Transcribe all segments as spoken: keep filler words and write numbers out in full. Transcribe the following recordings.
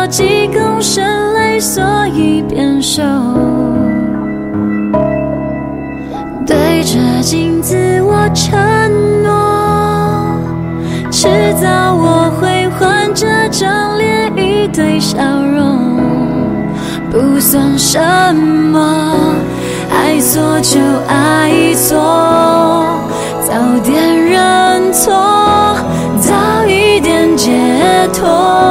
我几公升泪，所以变瘦。对着镜子我承诺，迟早我会还这张脸一堆笑容，不算什么，爱错就爱错，早点认错，早一点解脱。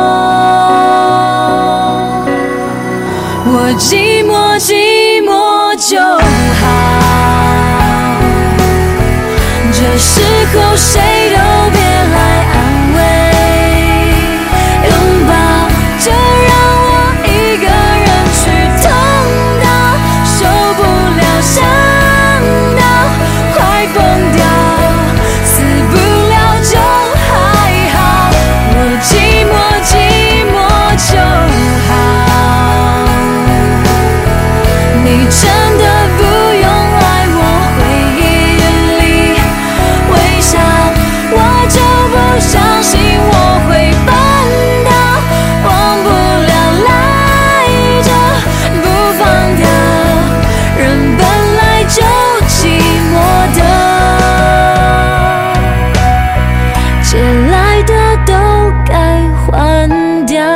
我寂寞寂寞就好，这时候谁都别来安慰，拥抱就让我一个人去痛到受不了，想到快疯掉，死不了就还好。我寂寞寂寞就好，你真的不用来我回忆里微笑，我就不相信我会办到，忘不了赖着不放掉，人本来就寂寞的，借来的都该还掉。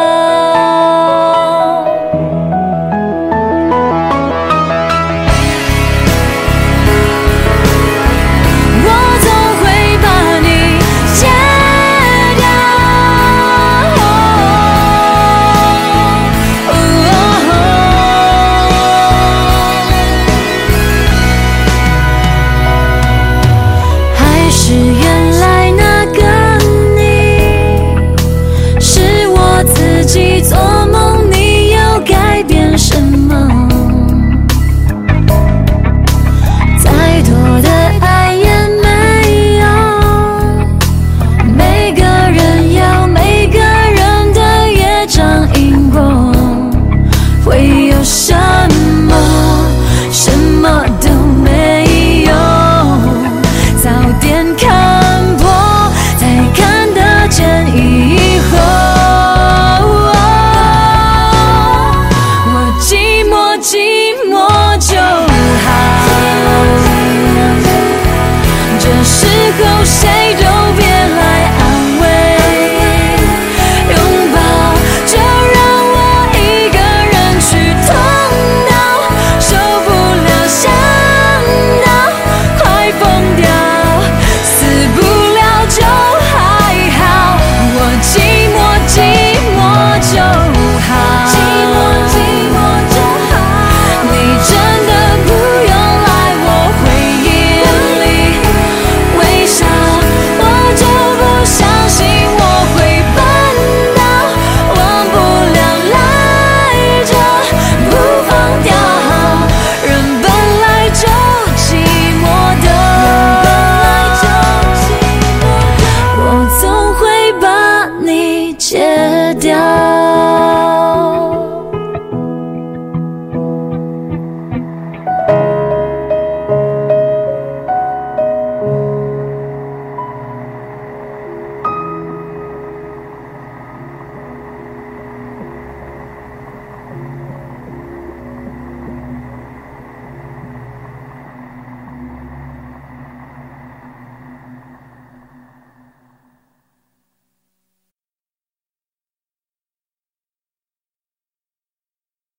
是原来那个你，是我自己做梦，你又改变什么？再多的爱也没有，每个人有每个人的业障因果，会有什么？什么都没有，早点看破，才看得见以后。我寂寞寂寞就好，这时候谁